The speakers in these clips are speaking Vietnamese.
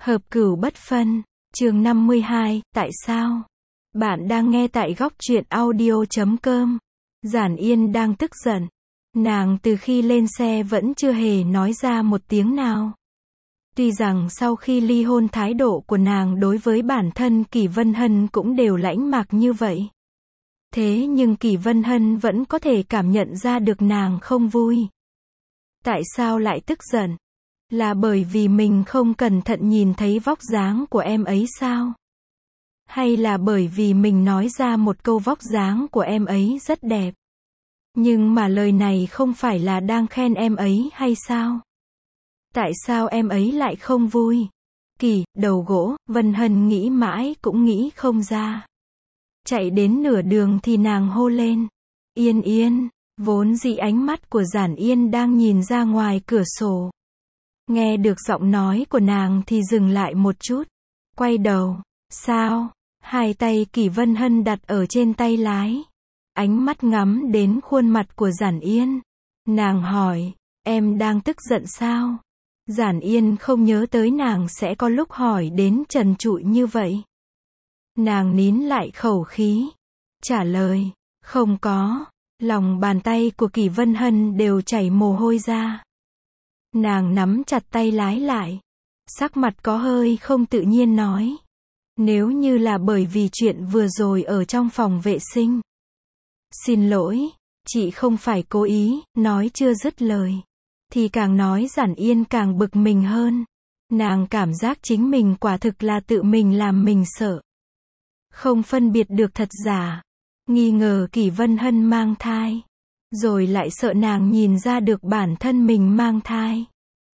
Hợp cửu bất phân, chương 52, tại sao? Bạn đang nghe tại góc truyện audio.com. Giản Yên đang tức giận. Nàng từ khi lên xe vẫn chưa hề nói ra một tiếng nào. Tuy rằng sau khi ly hôn thái độ của nàng đối với bản thân Kỷ Vân Hân cũng đều lãnh mạc như vậy. Thế nhưng Kỷ Vân Hân vẫn có thể cảm nhận ra được nàng không vui. Tại sao lại tức giận? Là bởi vì mình không cẩn thận nhìn thấy vóc dáng của em ấy sao? Hay là bởi vì mình nói ra một câu vóc dáng của em ấy rất đẹp? Nhưng mà lời này không phải là đang khen em ấy hay sao? Tại sao em ấy lại không vui? Đầu gỗ, Vân Hân nghĩ mãi cũng nghĩ không ra. Chạy đến nửa đường thì nàng hô lên. Yên Yên, vốn dĩ ánh mắt của Giản Yên đang nhìn ra ngoài cửa sổ. Nghe được giọng nói của nàng thì dừng lại một chút. Quay đầu. Sao? Hai tay Kỷ Vân Hân đặt ở trên tay lái. Ánh mắt ngắm đến khuôn mặt của Giản Yên. Nàng hỏi, em đang tức giận sao? Giản Yên không nhớ tới nàng sẽ có lúc hỏi đến trần trụi như vậy. Nàng nín lại khẩu khí. Trả lời, không có. Lòng bàn tay của Kỷ Vân Hân đều chảy mồ hôi ra. Nàng nắm chặt tay lái lại. Sắc mặt có hơi không tự nhiên nói. Nếu như là bởi vì chuyện vừa rồi ở trong phòng vệ sinh. Xin lỗi, chị không phải cố ý, nói chưa dứt lời. Thì càng nói Giản Yên càng bực mình hơn. Nàng cảm giác chính mình quả thực là tự mình làm mình sợ. Không phân biệt được thật giả. Nghi ngờ Kỷ Vân Hân mang thai. Rồi lại sợ nàng nhìn ra được bản thân mình mang thai.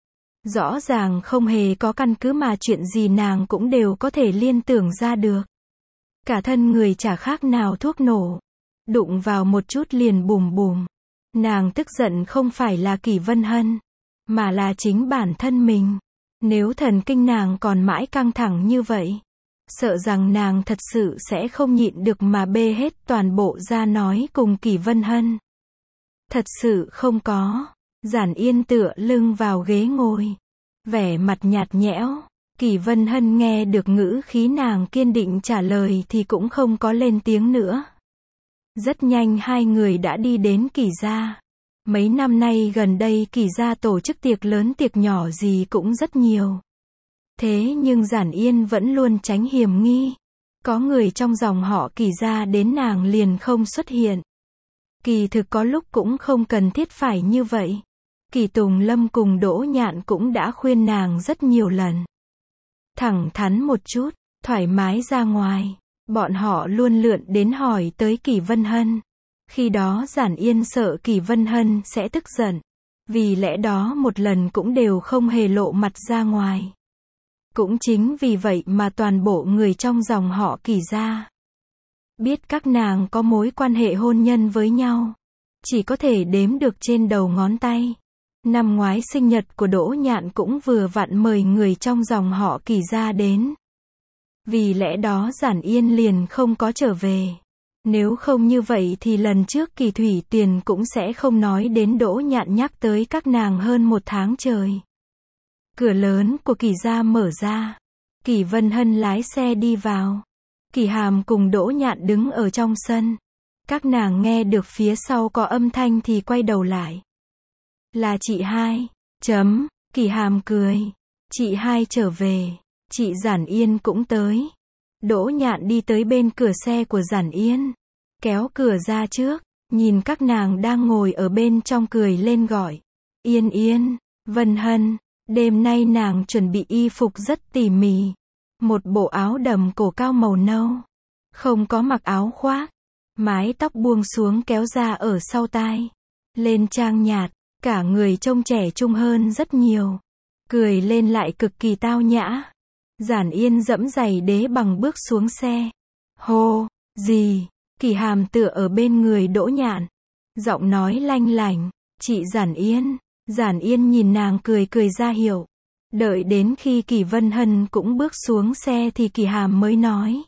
Rõ ràng không hề có căn cứ mà chuyện gì nàng cũng đều có thể liên tưởng ra được. Cả thân người chả khác nào thuốc nổ. Đụng vào một chút liền bùm bùm. Nàng tức giận không phải là Kỷ Vân Hân, mà là chính bản thân mình. Nếu thần kinh nàng còn mãi căng thẳng như vậy, sợ rằng nàng thật sự sẽ không nhịn được mà bê hết toàn bộ ra nói cùng Kỷ Vân Hân. Thật sự không có. Giản Yên tựa lưng vào ghế ngồi. Vẻ mặt nhạt nhẽo. Kỷ Vân Hân nghe được ngữ khí nàng kiên định trả lời thì cũng không có lên tiếng nữa. Rất nhanh hai người đã đi đến Kỷ gia. Mấy năm nay gần đây Kỷ gia tổ chức tiệc lớn tiệc nhỏ gì cũng rất nhiều. Thế nhưng Giản Yên vẫn luôn tránh hiểm nghi. Có người trong dòng họ Kỷ gia đến nàng liền không xuất hiện. Kỳ thực có lúc cũng không cần thiết phải như vậy. Kỷ Tùng Lâm cùng Đỗ Nhạn cũng đã khuyên nàng rất nhiều lần. Thẳng thắn một chút, thoải mái ra ngoài. Bọn họ luôn lượn đến hỏi tới Kỷ Vân Hân. Khi đó Giản Yên sợ Kỷ Vân Hân sẽ tức giận. Vì lẽ đó một lần cũng đều không hề lộ mặt ra ngoài. Cũng chính vì vậy mà toàn bộ người trong dòng họ Kỷ gia biết các nàng có mối quan hệ hôn nhân với nhau. Chỉ có thể đếm được trên đầu ngón tay. Năm ngoái sinh nhật của Đỗ Nhạn cũng vừa vặn mời người trong dòng họ Kỷ gia đến. Vì lẽ đó Giản Yên liền không có trở về. Nếu không như vậy thì lần trước Kỷ Thủy Tuyền cũng sẽ không nói đến Đỗ Nhạn nhắc tới các nàng hơn một tháng trời. Cửa lớn của Kỷ gia mở ra. Kỷ Vân Hân lái xe đi vào. Kỷ Hàm cùng Đỗ Nhạn đứng ở trong sân. Các nàng nghe được phía sau có âm thanh thì quay đầu lại. Là chị hai. Kỷ Hàm cười. Chị hai trở về. Chị Giản Yên cũng tới. Đỗ Nhạn đi tới bên cửa xe của Giản Yên. Kéo cửa ra trước. Nhìn các nàng đang ngồi ở bên trong cười lên gọi. Yên Yên, Vân Hân. Đêm nay nàng chuẩn bị y phục rất tỉ mỉ. Một bộ áo đầm cổ cao màu nâu. Không có mặc áo khoác. Mái tóc buông xuống kéo ra ở sau tai. Lên trang nhạt. Cả người trông trẻ trung hơn rất nhiều. Cười lên lại cực kỳ tao nhã. Giản Yên dẫm giày đế bằng bước xuống xe. Hô, gì? Kỷ Hàm tựa ở bên người Đỗ Nhạn. Giọng nói lanh lảnh. Chị Giản Yên. Giản Yên nhìn nàng cười ra hiệu. Đợi đến khi Kỷ Vân Hân cũng bước xuống xe thì Kỷ Hàm mới nói.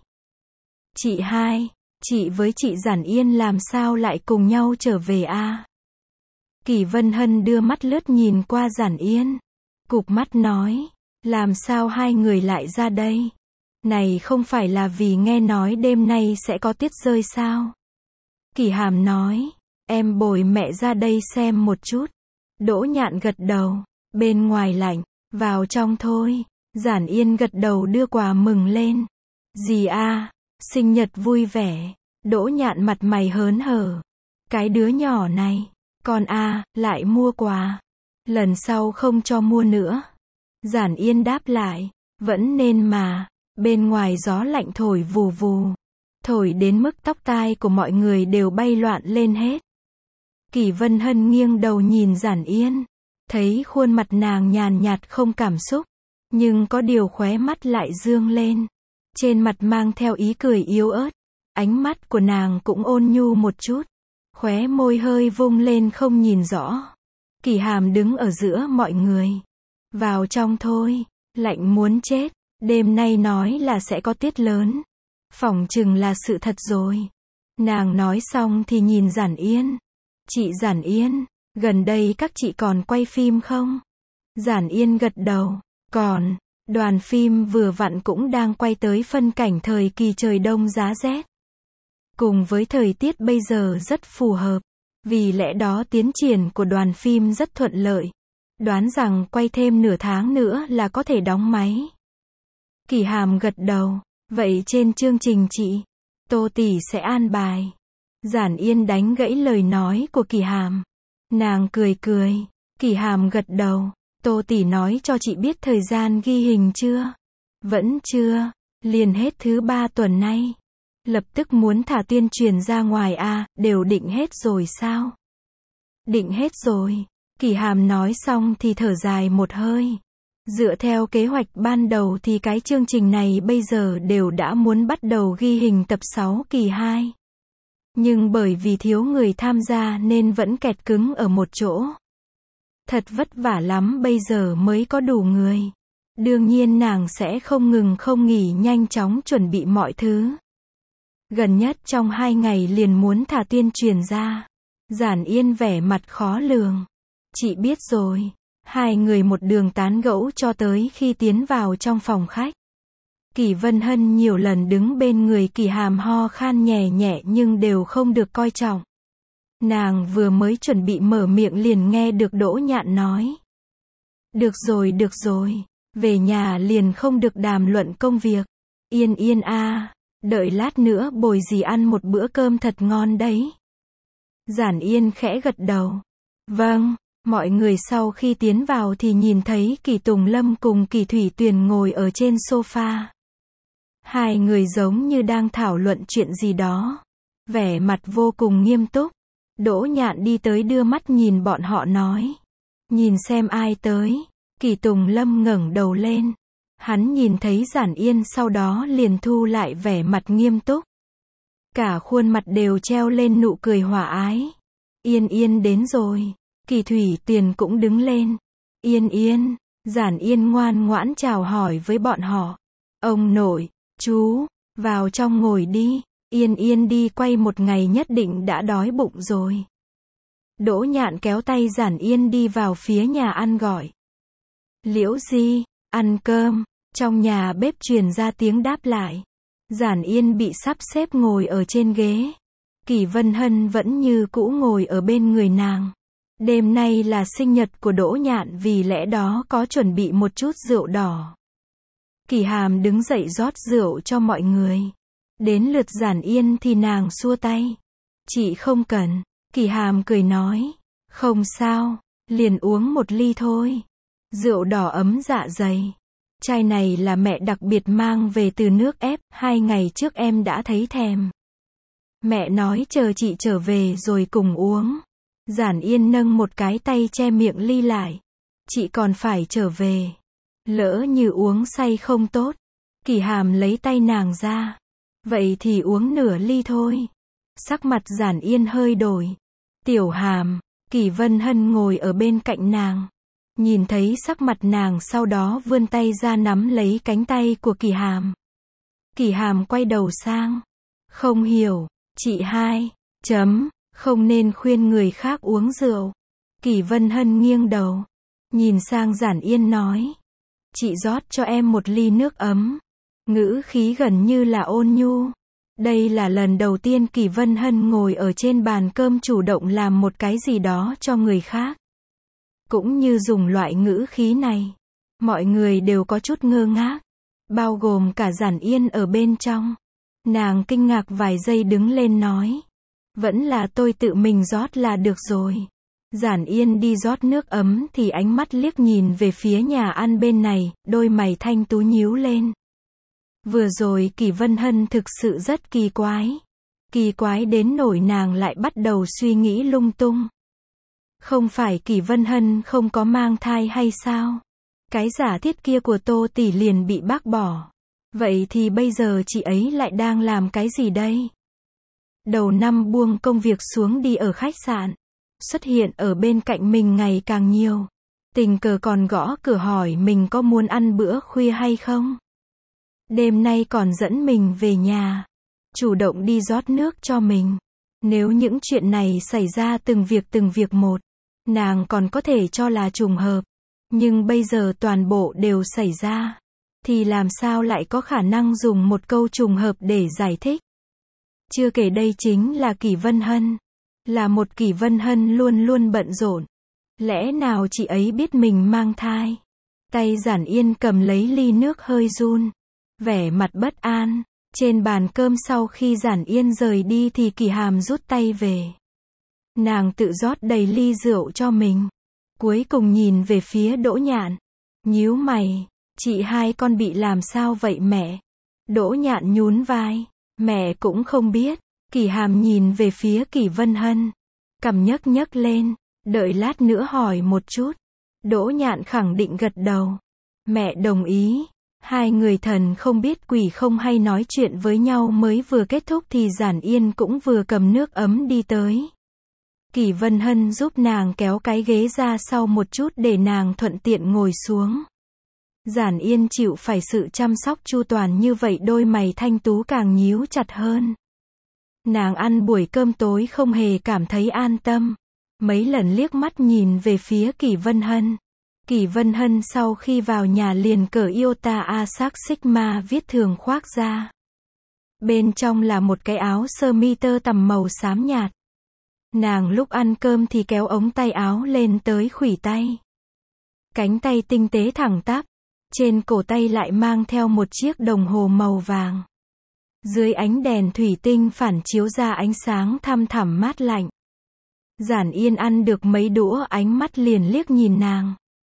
Chị hai, chị với chị Giản Yên làm sao lại cùng nhau trở về a? Kỷ Vân Hân đưa mắt lướt nhìn qua Giản Yên. Cụp mắt nói. Làm sao hai người lại ra đây? Này không phải là vì nghe nói đêm nay sẽ có tuyết rơi sao? Kỳ Hàm nói, em bồi mẹ ra đây xem một chút. Đỗ Nhạn gật đầu, bên ngoài lạnh, vào trong thôi. Giản Yên gật đầu đưa quà mừng lên. Dì a, sinh nhật vui vẻ. Đỗ Nhạn mặt mày hớn hở. Cái đứa nhỏ này, con a, lại mua quà. Lần sau không cho mua nữa. Giản Yên đáp lại, vẫn nên mà. Bên ngoài gió lạnh thổi vù vù. Thổi đến mức tóc tai của mọi người đều bay loạn lên hết. Kỷ Vân Hân nghiêng đầu nhìn Giản Yên. Thấy khuôn mặt nàng nhàn nhạt không cảm xúc. Nhưng có điều khóe mắt lại dương lên. Trên mặt mang theo ý cười yếu ớt. Ánh mắt của nàng cũng ôn nhu một chút. Khóe môi hơi vung lên không nhìn rõ. Kỳ Hàm đứng ở giữa mọi người. Vào trong thôi, lạnh muốn chết. Đêm nay nói là sẽ có tuyết lớn. Phỏng chừng là sự thật rồi. Nàng nói xong thì nhìn Giản Yên. Chị Giản Yên, gần đây các chị còn quay phim không? Giản Yên gật đầu. Còn, đoàn phim vừa vặn cũng đang quay tới phân cảnh thời kỳ trời đông giá rét. Cùng với thời tiết bây giờ rất phù hợp. Vì lẽ đó tiến triển của đoàn phim rất thuận lợi. Đoán rằng quay thêm nửa tháng nữa là có thể đóng máy. Kỳ Hàm gật đầu. Vậy trên chương trình chị, Tô tỷ sẽ an bài. Giản Yên đánh gãy lời nói của Kỳ Hàm. Nàng cười cười. Kỳ Hàm gật đầu. Tô tỷ nói cho chị biết thời gian ghi hình chưa? Vẫn chưa. Liền hết thứ 3 tuần nay. Lập tức muốn thả tuyên truyền ra ngoài à, đều định hết rồi sao? Định hết rồi. Kỳ Hàm nói xong thì thở dài một hơi. Dựa theo kế hoạch ban đầu thì cái chương trình này bây giờ đều đã muốn bắt đầu ghi hình tập 6 kỳ 2. Nhưng bởi vì thiếu người tham gia nên vẫn kẹt cứng ở một chỗ. Thật vất vả lắm bây giờ mới có đủ người. Đương nhiên nàng sẽ không ngừng không nghỉ nhanh chóng chuẩn bị mọi thứ. Gần nhất trong 2 ngày liền muốn thả tuyên truyền ra. Giản Yên vẻ mặt khó lường. Chị biết rồi. Hai người một đường tán gẫu cho tới khi tiến vào trong phòng khách. Kỷ Vân Hân nhiều lần đứng bên người Kỳ Hàm ho khan nhẹ nhẹ nhưng đều không được coi trọng. Nàng vừa mới chuẩn bị mở miệng liền nghe được Đỗ Nhạn nói. Được rồi, về nhà liền không được đàm luận công việc. Yên Yên a, đợi lát nữa bồi dì ăn một bữa cơm thật ngon đấy. Giản Yên khẽ gật đầu. Vâng. Mọi người sau khi tiến vào thì nhìn thấy Kỳ Tùng Lâm cùng Kỳ Thủy Tuyền ngồi ở trên sofa. Hai người giống như đang thảo luận chuyện gì đó. Vẻ mặt vô cùng nghiêm túc. Đỗ Nhạn đi tới đưa mắt nhìn bọn họ nói. Nhìn xem ai tới. Kỳ Tùng Lâm ngẩng đầu lên. Hắn nhìn thấy Giản Yên sau đó liền thu lại vẻ mặt nghiêm túc. Cả khuôn mặt đều treo lên nụ cười hòa ái. Yên Yên đến rồi. Kỳ Thủy Tuyền cũng đứng lên. Yên Yên. Giản Yên ngoan ngoãn chào hỏi với bọn họ. Ông nội, chú, vào trong ngồi đi. Yên Yên đi quay một ngày nhất định đã đói bụng rồi. Đỗ Nhạn kéo tay Giản Yên đi vào phía nhà ăn gọi. Liễu Di, ăn cơm. Trong nhà bếp truyền ra tiếng đáp lại. Giản Yên bị sắp xếp ngồi ở trên ghế. Kỷ Vân Hân vẫn như cũ ngồi ở bên người nàng. Đêm nay là sinh nhật của Đỗ Nhạn vì lẽ đó có chuẩn bị một chút rượu đỏ. Kỳ Hàm đứng dậy rót rượu cho mọi người. Đến lượt Giản Yên thì nàng xua tay. Chị không cần. Kỳ Hàm cười nói. Không sao, liền uống một ly thôi. Rượu đỏ ấm dạ dày. Chai này là mẹ đặc biệt mang về từ nước ép, 2 ngày trước em đã thấy thèm. Mẹ nói chờ chị trở về rồi cùng uống. Giản Yên nâng một cái tay che miệng ly lại. Chị còn phải trở về. Lỡ như uống say không tốt. Kỳ Hàm lấy tay nàng ra. Vậy thì uống nửa ly thôi. Sắc mặt Giản Yên hơi đổi. Tiểu Hàm. Kỷ Vân Hân ngồi ở bên cạnh nàng. Nhìn thấy sắc mặt nàng sau đó vươn tay ra nắm lấy cánh tay của Kỳ Hàm. Kỳ Hàm quay đầu sang. Không hiểu. Chị hai. Không nên khuyên người khác uống rượu. Kỷ Vân Hân nghiêng đầu. Nhìn sang Giản Yên nói. Chị rót cho em một ly nước ấm. Ngữ khí gần như là ôn nhu. Đây là lần đầu tiên Kỳ Vân Hân ngồi ở trên bàn cơm chủ động làm một cái gì đó cho người khác. Cũng như dùng loại ngữ khí này. Mọi người đều có chút ngơ ngác. Bao gồm cả Giản Yên ở bên trong. Nàng kinh ngạc vài giây đứng lên nói. Vẫn là tôi tự mình rót là được rồi. Giản Yên đi rót nước ấm thì ánh mắt liếc nhìn về phía nhà ăn bên này, đôi mày thanh tú nhíu lên. Vừa rồi Kỳ Vân Hân thực sự rất kỳ quái. Kỳ quái đến nỗi nàng lại bắt đầu suy nghĩ lung tung. Không phải Kỳ Vân Hân không có mang thai hay sao? Cái giả thiết kia của Tô tỷ liền bị bác bỏ. Vậy thì bây giờ chị ấy lại đang làm cái gì đây? Đầu năm buông công việc xuống đi ở khách sạn. Xuất hiện ở bên cạnh mình ngày càng nhiều. Tình cờ còn gõ cửa hỏi mình có muốn ăn bữa khuya hay không? Đêm nay còn dẫn mình về nhà. Chủ động đi rót nước cho mình. Nếu những chuyện này xảy ra từng việc một, nàng còn có thể cho là trùng hợp. Nhưng bây giờ toàn bộ đều xảy ra. Thì làm sao lại có khả năng dùng một câu trùng hợp để giải thích? Chưa kể đây chính là Kỳ Vân Hân. Là một Kỳ Vân Hân luôn luôn bận rộn. Lẽ nào chị ấy biết mình mang thai? Tay Giản Yên cầm lấy ly nước hơi run. Vẻ mặt bất an. Trên bàn cơm sau khi Giản Yên rời đi thì Kỳ Hàm rút tay về. Nàng tự rót đầy ly rượu cho mình. Cuối cùng nhìn về phía Đỗ Nhạn. Nhíu mày. Chị hai con bị làm sao vậy mẹ? Đỗ Nhạn nhún vai. Mẹ cũng không biết. Kỳ Hàm nhìn về phía Kỳ Vân Hân. Cằm nhấc lên. Đợi lát nữa hỏi một chút. Đỗ Nhạn khẳng định gật đầu. Mẹ đồng ý. Hai người thần không biết quỷ không hay nói chuyện với nhau mới vừa kết thúc thì Giản Yên cũng vừa cầm nước ấm đi tới. Kỳ Vân Hân giúp nàng kéo cái ghế ra sau một chút để nàng thuận tiện ngồi xuống. Giản Yên chịu phải sự chăm sóc chu toàn như vậy đôi mày thanh tú càng nhíu chặt hơn. Nàng ăn buổi cơm tối không hề cảm thấy an tâm. Mấy lần liếc mắt nhìn về phía Kỳ Vân Hân. Kỳ Vân Hân sau khi vào nhà liền cởi Iota Asac Sigma viết thường khoác ra. Bên trong là một cái áo sơ mi tơ tằm màu xám nhạt. Nàng lúc ăn cơm thì kéo ống tay áo lên tới khuỷu tay. Cánh tay tinh tế thẳng tắp. Trên cổ tay lại mang theo một chiếc đồng hồ màu vàng. Dưới ánh đèn thủy tinh phản chiếu ra ánh sáng thăm thẳm mát lạnh. Giản Yên ăn được mấy đũa ánh mắt liền liếc nhìn nàng.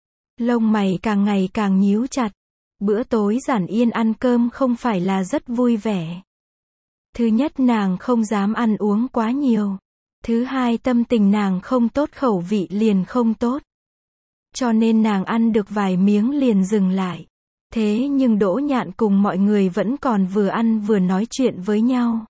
Lông mày càng ngày càng nhíu chặt. Bữa tối Giản Yên ăn cơm không phải là rất vui vẻ. Thứ nhất nàng không dám ăn uống quá nhiều. Thứ hai tâm tình nàng không tốt khẩu vị liền không tốt. Cho nên nàng ăn được vài miếng liền dừng lại. Thế nhưng Đỗ Nhạn cùng mọi người vẫn còn vừa ăn vừa nói chuyện với nhau.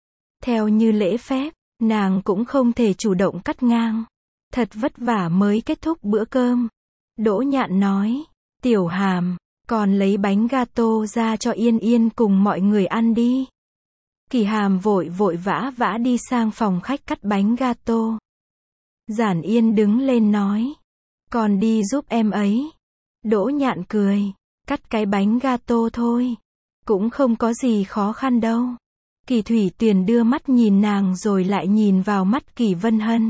Theo như lễ phép, nàng cũng không thể chủ động cắt ngang. Thật vất vả mới kết thúc bữa cơm. Đỗ Nhạn nói, Tiểu Hàm, còn lấy bánh gato ra cho Yên Yên cùng mọi người ăn đi. Kỳ Hàm vội vã đi sang phòng khách cắt bánh gato. Giản Yên đứng lên nói, con đi giúp em ấy. Đỗ Nhạn cười, cắt cái bánh gato thôi. Cũng không có gì khó khăn đâu. Kỳ Thủy Tuyền đưa mắt nhìn nàng rồi lại nhìn vào mắt Kỳ Vân Hân.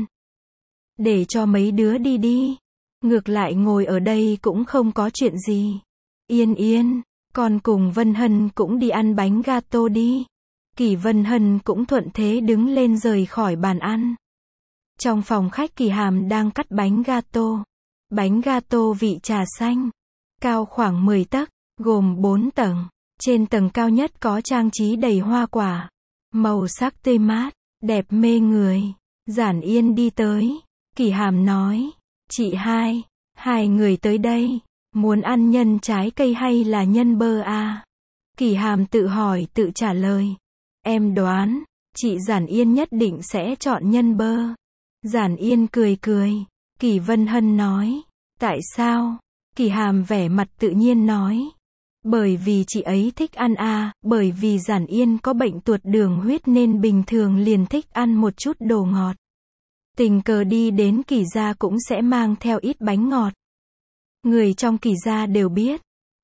Để cho mấy đứa đi đi. Ngược lại ngồi ở đây cũng không có chuyện gì. Yên Yên, con cùng Vân Hân cũng đi ăn bánh gato đi. Kỳ Vân Hân cũng thuận thế đứng lên rời khỏi bàn ăn. Trong phòng khách Kỳ Hàm đang cắt bánh gato. Bánh gato vị trà xanh. Cao khoảng 10 tấc, gồm 4 tầng. Trên tầng cao nhất có trang trí đầy hoa quả. Màu sắc tươi mát, đẹp mê người. Giản Yên đi tới. Kỳ Hàm nói, chị hai người tới đây. Muốn ăn nhân trái cây hay là nhân bơ à? Kỳ Hàm tự hỏi tự trả lời. Em đoán, chị Giản Yên nhất định sẽ chọn nhân bơ. Giản Yên cười. Kỳ Vân Hân nói, tại sao? Kỳ Hàm vẻ mặt tự nhiên nói. Bởi vì chị ấy thích ăn à, bởi vì Giản Yên có bệnh tuột đường huyết nên bình thường liền thích ăn một chút đồ ngọt. Tình cờ đi đến Kỳ gia cũng sẽ mang theo ít bánh ngọt. Người trong Kỳ gia đều biết,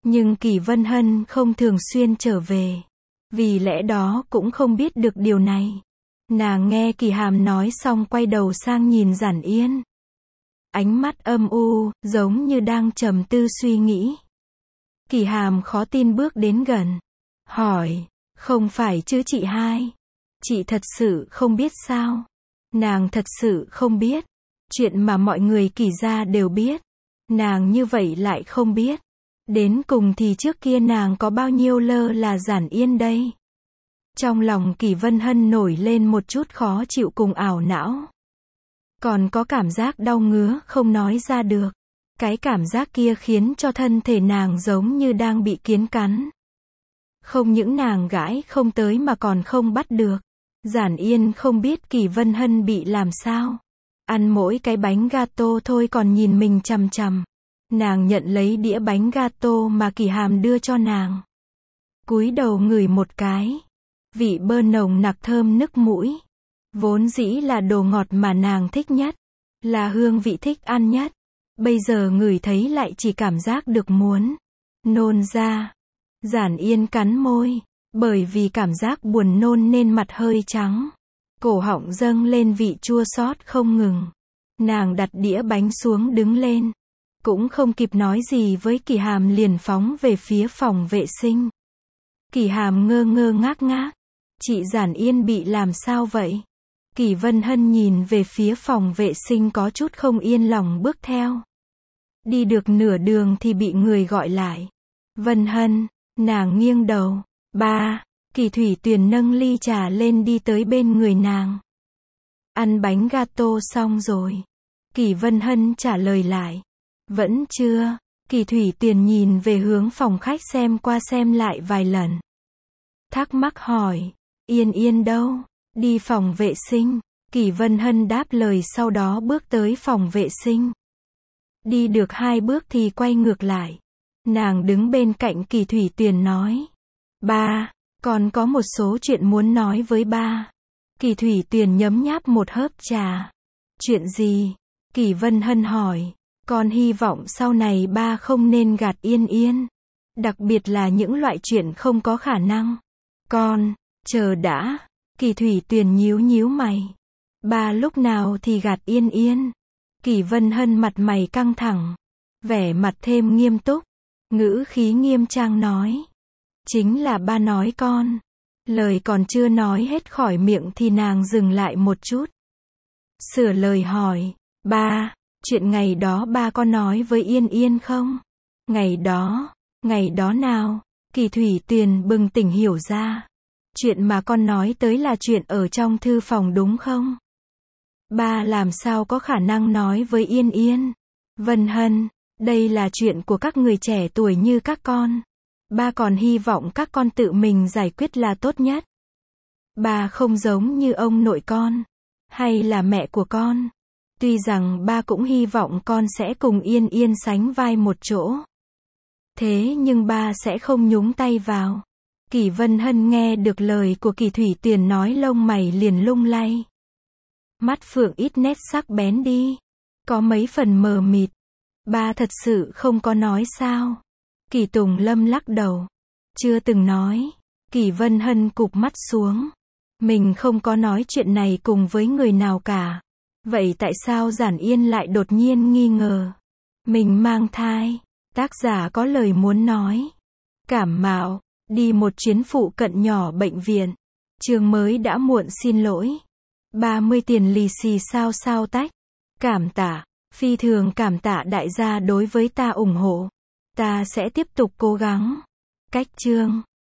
Nhưng Kỳ Vân Hân không thường xuyên trở về. Vì lẽ đó cũng không biết được điều này. Nàng nghe Kỳ Hàm nói xong quay đầu sang nhìn Giản Yên. Ánh mắt âm u, giống như đang trầm tư suy nghĩ. Kỳ Hàm khó tin bước đến gần. Hỏi, không phải chứ chị hai? Chị thật sự không biết sao? Nàng thật sự không biết. Chuyện mà mọi người Kỳ gia đều biết. Nàng như vậy lại không biết. Đến cùng thì trước kia nàng có bao nhiêu lơ là Giản Yên đây? Trong lòng Kỳ Vân Hân nổi lên một chút khó chịu cùng ảo não. Còn có cảm giác đau ngứa không nói ra được. Cái cảm giác kia khiến cho thân thể nàng giống như đang bị kiến cắn. Không những nàng gãi không tới mà còn không bắt được. Giản Yên không biết Kỳ Vân Hân bị làm sao. Ăn mỗi cái bánh gato thôi còn nhìn mình chằm chằm. Nàng nhận lấy đĩa bánh gato mà Kỳ Hàm đưa cho nàng. Cúi đầu ngửi một cái. Vị bơ nồng nặc thơm nức mũi. Vốn dĩ là đồ ngọt mà nàng thích nhất. Là hương vị thích ăn nhất. Bây giờ ngửi thấy lại chỉ cảm giác được muốn nôn ra. Giản Yên cắn môi. Bởi vì cảm giác buồn nôn nên mặt hơi trắng. Cổ họng dâng lên vị chua xót không ngừng. Nàng đặt đĩa bánh xuống đứng lên. Cũng không kịp nói gì với Kỳ Hàm liền phóng về phía phòng vệ sinh. Kỳ Hàm ngơ ngơ ngác ngác. Chị Giản Yên bị làm sao vậy? Kỳ Vân Hân nhìn về phía phòng vệ sinh có chút không yên lòng bước theo. Đi được nửa đường thì bị người gọi lại. Vân Hân, nàng nghiêng đầu. Ba, Kỳ Thủy Tuyền nâng ly trà lên đi tới bên người nàng. Ăn bánh gato xong rồi. Kỳ Vân Hân trả lời lại. Vẫn chưa. Kỳ Thủy Tuyền nhìn về hướng phòng khách xem qua xem lại vài lần. Thắc mắc hỏi. Yên Yên đâu? Đi phòng vệ sinh. Kỳ Vân Hân đáp lời sau đó bước tới phòng vệ sinh. Đi được 2 bước thì quay ngược lại. Nàng đứng bên cạnh Kỳ Thủy Tuyền nói. Ba, con có một số chuyện muốn nói với ba. Kỳ Thủy Tuyền nhấm nháp một hớp trà. Chuyện gì? Kỳ Vân Hân hỏi. Con hy vọng sau này ba không nên gạt Yên Yên. Đặc biệt là những loại chuyện không có khả năng. Con, chờ đã. Kỳ Thủy Tuyền nhíu nhíu mày. Ba lúc nào thì gạt Yên Yên? Kỳ Vân Hân mặt mày căng thẳng. Vẻ mặt thêm nghiêm túc. Ngữ khí nghiêm trang nói. Chính là ba nói con. Lời còn chưa nói hết khỏi miệng thì nàng dừng lại một chút. Sửa lời hỏi. Ba, chuyện ngày đó ba có nói với Yên Yên không? Ngày đó nào? Kỳ Thủy Tuyền bừng tỉnh hiểu ra. Chuyện mà con nói tới là chuyện ở trong thư phòng đúng không? Ba làm sao có khả năng nói với Yên Yên? Vân Hân, đây là chuyện của các người trẻ tuổi như các con. Ba còn hy vọng các con tự mình giải quyết là tốt nhất. Ba không giống như ông nội con, hay là mẹ của con. Tuy rằng ba cũng hy vọng con sẽ cùng Yên Yên sánh vai một chỗ. Thế nhưng ba sẽ không nhúng tay vào. Kỳ Vân Hân nghe được lời của Kỳ Thủy Tuyền nói lông mày liền lung lay. Mắt phượng ít nét sắc bén đi. Có mấy phần mờ mịt. Ba thật sự không có nói sao? Kỳ Tùng Lâm lắc đầu. Chưa từng nói. Kỳ Vân Hân cụp mắt xuống. Mình không có nói chuyện này cùng với người nào cả. Vậy tại sao Giản Yên lại đột nhiên nghi ngờ? Mình mang thai. Tác giả có lời muốn nói. Cảm mạo. Đi một chuyến phụ cận nhỏ bệnh viện. Chương mới đã muộn xin lỗi. 30 tiền lì xì sao tách. Cảm tạ. Phi thường cảm tạ đại gia đối với ta ủng hộ. Ta sẽ tiếp tục cố gắng. Cách chương.